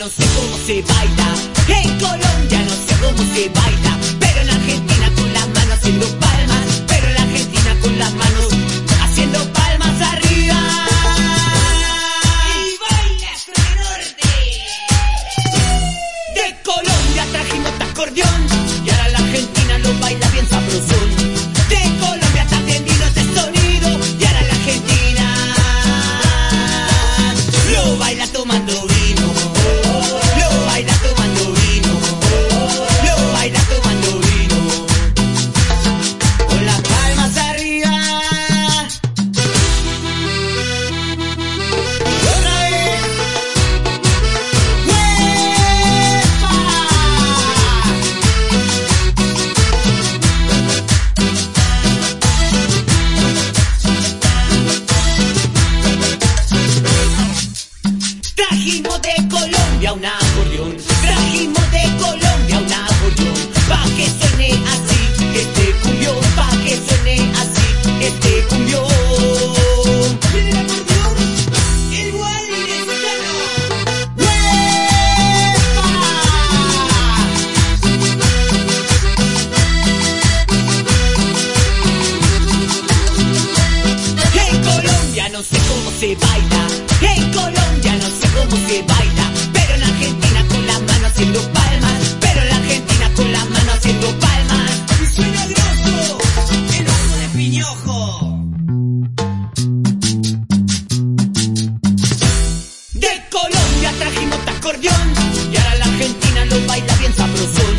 no sé cómo se baila, en Colombia no sé cómo se baila, pero en Argentina con las manos haciendo palmas, pero en Argentina con las manos haciendo palmas arriba. Y baila hasta el norte. De Colombia trajimos este acordeón y ahora la Argentina lo baila bien sabrosón. De Colombia también vino este sonido y ahora la Argentina lo baila tomando vino, lo baila tomando vino, lo baila tomando vino, con las palmas arriba. Otra vez. ¡Huepa! Trajimos de Colombia un acordeón, trajimos de Colombia un acordeón, pa' que suene así este cumbión, pa' que suene así este cumbión. ¡Viene el acordeón! ¡El Wally mexicano! ¡Huepa! En Colombia no sé cómo se baila, en Colombia no sé cómo se baila, pero en Argentina con las manos haciendo palmas, pero en Argentina con las manos haciendo palmas. Y suena grosso, el ojo de piñojo. De Colombia trajimos este acordeón y ahora la Argentina lo baila bien sabroso.